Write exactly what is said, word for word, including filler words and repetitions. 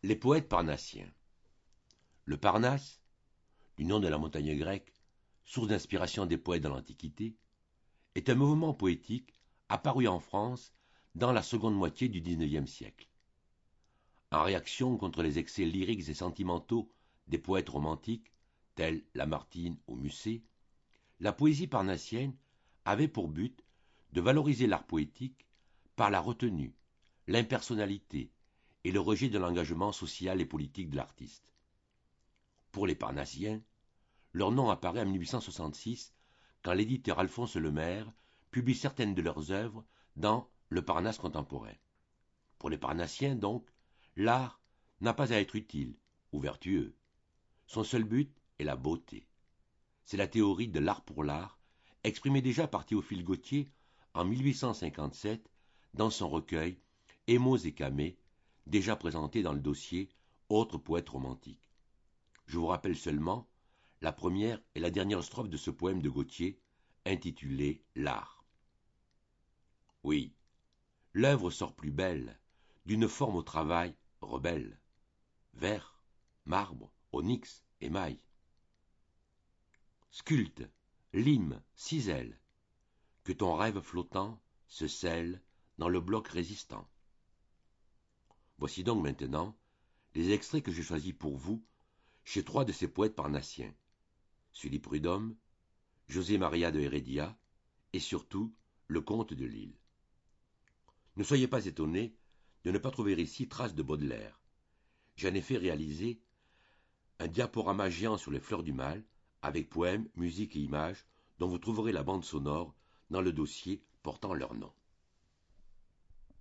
Les poètes parnassiens. Le Parnasse, du nom de la montagne grecque, source d'inspiration des poètes dans l'Antiquité, est un mouvement poétique apparu en France dans la seconde moitié du dix-neuvième siècle. En réaction contre les excès lyriques et sentimentaux des poètes romantiques, tels Lamartine ou Musset, la poésie parnassienne avait pour but de valoriser l'art poétique par la retenue, l'impersonnalité et le rejet de l'engagement social et politique de l'artiste. Pour les Parnassiens, leur nom apparaît en mille huit cent soixante-six quand l'éditeur Alphonse Lemaire publie certaines de leurs œuvres dans Le Parnasse contemporain. Pour les Parnassiens, donc, l'art n'a pas à être utile ou vertueux. Son seul but est la beauté. C'est la théorie de l'art pour l'art, exprimée déjà par Théophile Gautier en mille huit cent cinquante-sept dans son recueil Émaux et Camée, déjà présenté dans le dossier Autres poètes romantiques. Je vous rappelle seulement la première et la dernière strophe de ce poème de Gautier, intitulé L'art. Oui, l'œuvre sort plus belle, d'une forme au travail rebelle. Verre, marbre, onyx, émail. Sculpte, lime, cisèle, que ton rêve flottant se scelle dans le bloc résistant. Voici donc maintenant les extraits que j'ai choisis pour vous chez trois de ces poètes parnassiens, Sully Prudhomme, José Maria de Heredia et surtout le comte de Lille. Ne soyez pas étonnés de ne pas trouver ici trace de Baudelaire. J'en ai fait réaliser un diaporama géant sur les fleurs du mal, avec poèmes, musique et images, dont vous trouverez la bande sonore dans le dossier portant leur nom.